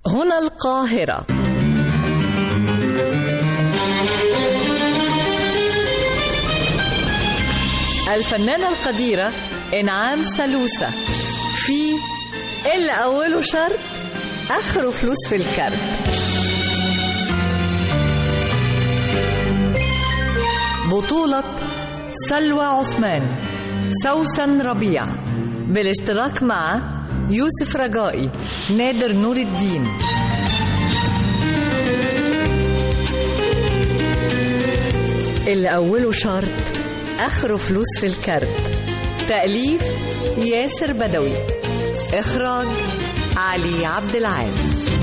هنا القاهرة. الفنانة القديرة إنعام سالوسة في اللي أوله شرط آخره فلوس في الكارت. بطولة سلوى عثمان، سوسن ربيع، بالاشتراك مع يوسف رجائي، نادر نور الدين. اللي أوله شرط آخره فلوس في الكارت. تأليف ياسر بدوي، إخراج علي عبد العال.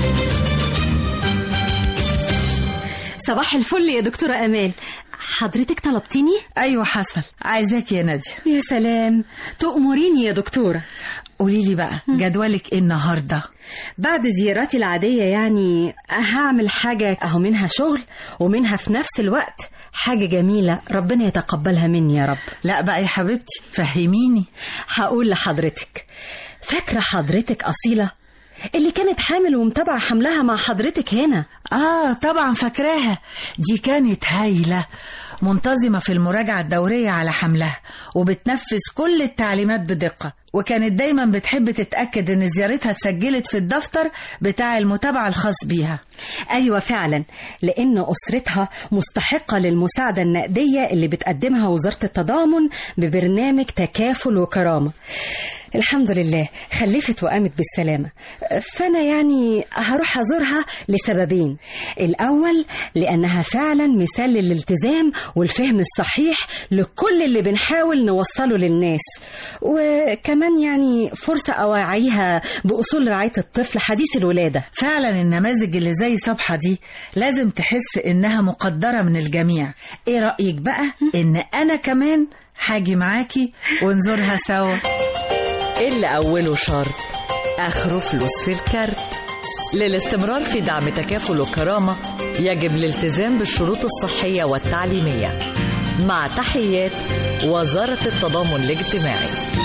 صباح الفل يا دكتورة أمال، حضرتك طلبتيني؟ أيوة حصل، عايزاك يا نادية. يا سلام، تأمريني يا دكتورة. قوليلي بقى جدولك إيه النهاردة؟ بعد زياراتي العادية يعني هعمل حاجة أهو، منها شغل ومنها في نفس الوقت حاجة جميلة ربنا يتقبلها مني يا رب. لا بقى يا حبيبتي فهميني. هقول لحضرتك، فاكرة حضرتك أصيلة اللي كانت حامل ومتابعة حملها مع حضرتك هنا؟ طبعا فاكراها، دي كانت هايلة، منتظمة في المراجعة الدورية على حملها وبتنفذ كل التعليمات بدقة، وكانت دايما بتحب تتأكد ان زيارتها اتسجلت في الدفتر بتاع المتابعة الخاص بيها. أيوة فعلا، لأن أسرتها مستحقة للمساعدة النقدية اللي بتقدمها وزارة التضامن ببرنامج تكافل وكرامة. الحمد لله خلفت وقامت بالسلامة، فأنا يعني هروح أزورها لسببين. الأول لأنها فعلا مثال للالتزام والفهم الصحيح لكل اللي بنحاول نوصله للناس، وكمان يعني فرصة أوعيها بأصول رعاية الطفل حديث الولادة. فعلا النماذج اللي زي صبحة دي لازم تحس إنها مقدرة من الجميع. إيه رأيك بقى إن أنا كمان هاجي معاكي ونزورها سوا؟ اللي أوله شرط آخره فلوس في الكارت. للاستمرار في دعم تكافل وكرامة يجب الالتزام بالشروط الصحية والتعليمية. مع تحيات وزارة التضامن الاجتماعي.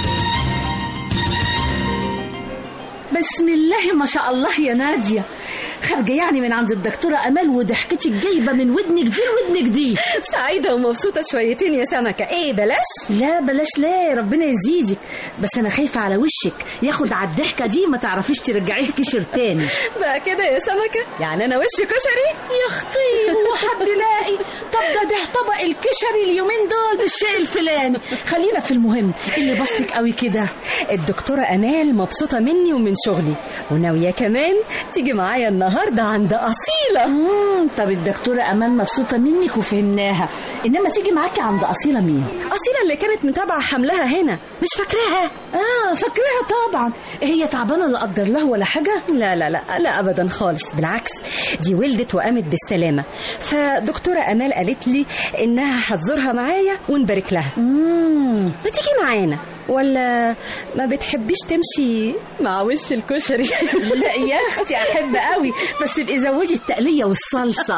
بسم الله ما شاء الله يا نادية، خارجة يعني من عند الدكتورة أمال وضحكتك جايبة من ودنك دي لودنك دي. سعيدة ومبسوطة شويتين يا سمكة. ايه بلاش؟ لا بلاش، لا ربنا يزيدك، بس أنا خايفة على وشك ياخد على الضحكة دي ما تعرفيش ترجعيه كشر تاني. بقى كده يا سمكة؟ يعني أنا وشي كشري؟ يا أختي وحد لاقي. طب ده طبق الكشري اليومين دول بالشيء الفلاني. خلينا في المهم، اللي بسطك قوي كده؟ الدكتورة أمال مبسوطة مني ومن شغلي، وناوية كمان تيجي معايا النهاردة عند أصيلة. طب الدكتورة أمال مبسوطة منك وفهمناها، إنما تيجي معاكي عند أصيلة مين؟ أصيلة اللي كانت متابعة حملها هنا، مش فاكراها؟ فاكراها طبعا. هي تعبانة لا قدر الله ولا حاجة؟ لا لا لا لا أبدا خالص، بالعكس دي ولدت وقامت بالسلامة. فدكتورة أمال قالت لي إنها هتزورها معايا ونبارك لها. ما تيجي معانا؟ ولا ما بتحبيش تمشي مع وش الكشري؟ لا يا اختي احب قوي، بس ابقي زودي التقليه والصلصه.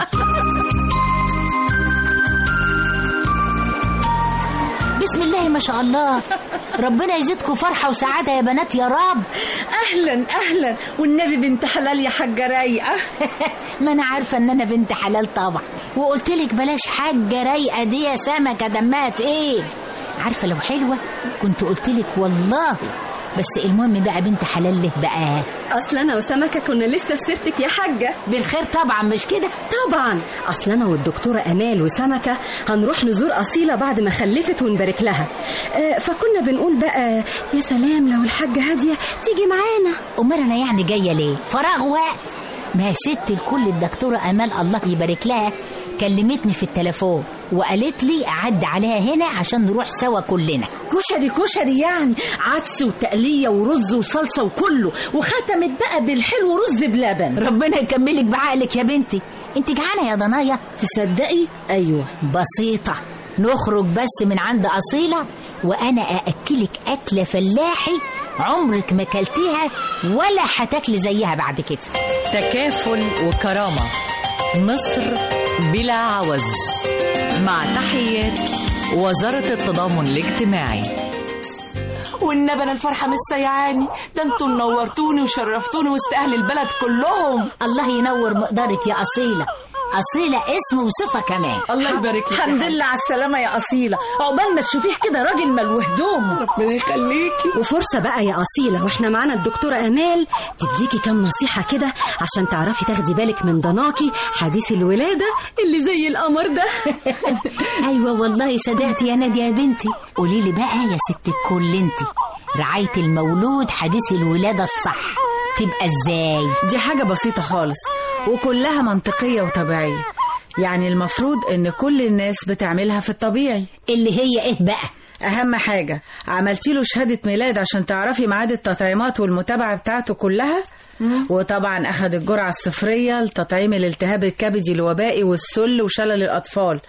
بسم الله ما شاء الله، ربنا يزيدكم فرحه وسعاده يا بنات يا رب. اهلا اهلا، والنبي بنت حلال يا حاجه رايقه. ما انا عارفه ان انا بنت حلال طبعا، وقلت لك بلاش حاجه رايقه دي يا سمكه، دمها تقيل. عارفه لو حلوه كنت قلت لك والله، بس المهم بقى بنت حلال له بقى. اصل انا وسمكه كنا لسه في سيرتك يا حاجه. بالخير طبعا، مش كده؟ طبعا، اصل انا والدكتوره امال وسمكه هنروح نزور اصيله بعد ما خلفت ونبارك لها. فكنا بنقول بقى يا سلام لو الحاجه هاديه تيجي معانا. امال انا يعني جايه ليه؟ فراغ وقت. ما ست الكل الدكتوره امال الله يبارك لها كلمتني في التليفون وقالت لي أعد عليها هنا عشان نروح سوا كلنا. كشري يعني عدس وتقلية ورز وصلصة وكله، وختمت بقى بالحلو رز بلبن. ربنا يكملك بعقلك يا بنتي. انت جعانة يا ضنايا؟ تصدقي أيوة بسيطة، نخرج بس من عند أصيلة وأنا أأكلك أكلة فلاحي عمرك ما كلتيها ولا هتاكلي زيها بعد كده. تكافل وكرامة، مصر بلا عوز. مع تحيات وزارة التضامن الاجتماعي. والنبي انا الفرحه مش سيعاني، ده انتوا نورتوني وشرفتوني وسط اهل البلد كلهم. الله ينور مقدارك يا أصيلة، أصيلة اسم وصفة كمان. الله يبارك لك. الحمد لله على السلامة يا أصيلة، عقبال ما تشوفيه كده راجل ملو هدومه. ربنا يخليكي. وفرصة بقى يا أصيلة واحنا معانا الدكتورة أمال تديكي كام نصيحة كده عشان تعرفي تاخدي بالك من ضناكي حديث الولادة اللي زي القمر ده. أيوة والله صدقتي يا نادية يا بنتي. قولي لي بقى يا ست الكل، انت رعاية المولود حديث الولادة الصح تبقى ازاي؟ دي حاجة بسيطة خالص وكلها منطقية وطبيعية، يعني المفروض ان كل الناس بتعملها في الطبيعي. اللي هي ايه بقى؟ اهم حاجة عملتي له شهادة ميلاد عشان تعرفي ميعاد التطعيمات والمتابعة بتاعته كلها، وطبعا اخد الجرعة الصفرية لتطعيم الالتهاب الكبدي الوبائي والسل وشلل الاطفال،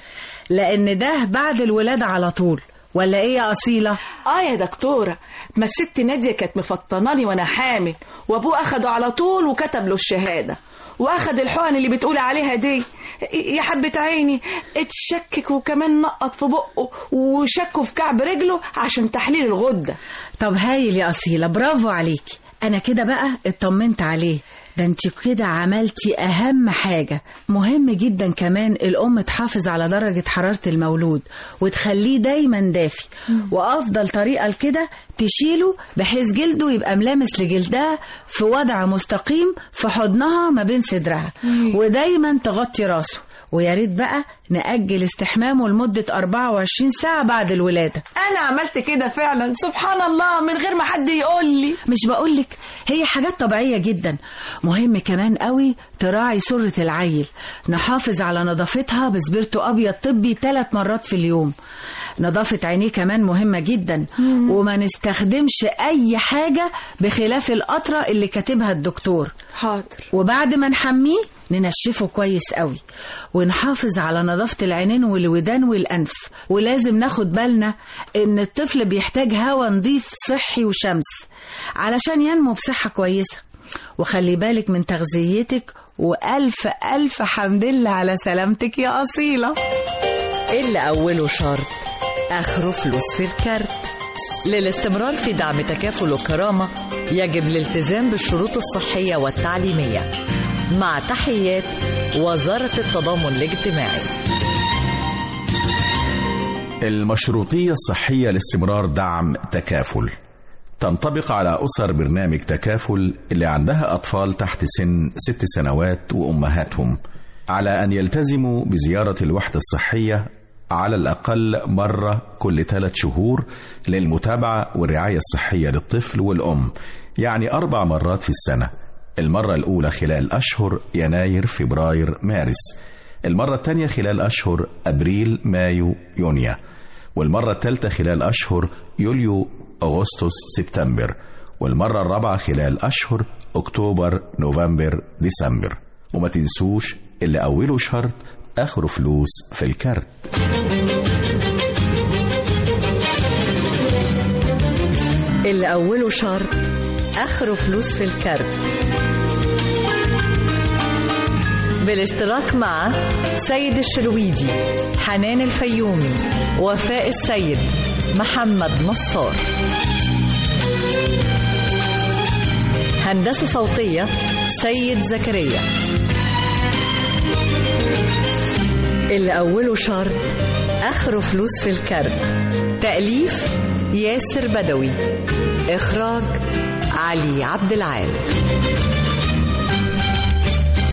لان ده بعد الولادة على طول. ولا ايه يا أصيلة؟ يا دكتورة، ما الست نادية كانت مفطناني وانا حامل، وابوه اخده على طول وكتب له الشهادة، واخد الحقن اللي بتقولي عليها دي. يا حبة عيني اتشكك وكمان نقط في بقه وشكه في كعب رجله عشان تحليل الغدة. طب هايل يا أصيلة، برافو عليكي. انا كده بقى اطمنت عليه. ده انت كده عملتي اهم حاجة. مهم جدا كمان الام تحافظ على درجة حرارة المولود وتخليه دايما دافي، وافضل طريقة لكده تشيله بحيث جلده يبقى ملامس لجلدها في وضع مستقيم في حضنها ما بين صدرها، ودايما تغطي راسه. ويا ريت بقى نأجل استحمامه لمدة 24 ساعة بعد الولادة. أنا عملت كده فعلا سبحان الله من غير ما حد يقول لي. مش بقولك هي حاجات طبيعية جدا. مهم كمان قوي تراعي سرة العيل، نحافظ على نظافتها بسبيرتو أبيض طبي 3 مرات في اليوم. نظافة عينيه كمان مهمة جدا، وما نستخدمش أي حاجة بخلاف القطرة اللي كاتبها الدكتور. حاضر. وبعد ما نحميه ننشفه كويس قوي، ونحافظ على نظافة العينين والودان والأنف. ولازم ناخد بالنا إن الطفل بيحتاج هواء نظيف صحي وشمس علشان ينمو بصحة كويسة. وخلي بالك من تغذيتك، وألف ألف حمد لله على سلامتك يا أصيلة. اللي أوله شرط آخره فلوس في الكارت. للاستمرار في دعم تكافل وكرامة يجب الالتزام بالشروط الصحية والتعليمية. مع تحيات وزارة التضامن الاجتماعي. المشروطية الصحية لاستمرار دعم تكافل تنطبق على أسر برنامج تكافل اللي عندها أطفال تحت سن 6 سنوات وأمهاتهم، على أن يلتزموا بزيارة الوحدة الصحية على الأقل مرة كل 3 شهور للمتابعة والرعاية الصحية للطفل والأم، يعني 4 مرات في السنة. المرة الأولى خلال أشهر يناير فبراير مارس، المرة الثانية خلال أشهر أبريل مايو يونيو، والمرة الثالثة خلال أشهر يوليو أغسطس سبتمبر، والمرة الرابعة خلال أشهر أكتوبر نوفمبر ديسمبر. وما تنسوش اللي أوله شرط آخره فلوس في الكارت. اللي أوله شرط آخره فلوس في الكارت، بالاشتراك مع سيد الشرويدي، حنان الفيومي، وفاء السيد، محمد نصار. هندسة صوتية سيد زكريا. اللي أوله شرط آخره فلوس في الكارت. تأليف ياسر بدوي. إخراج علي عبد العال.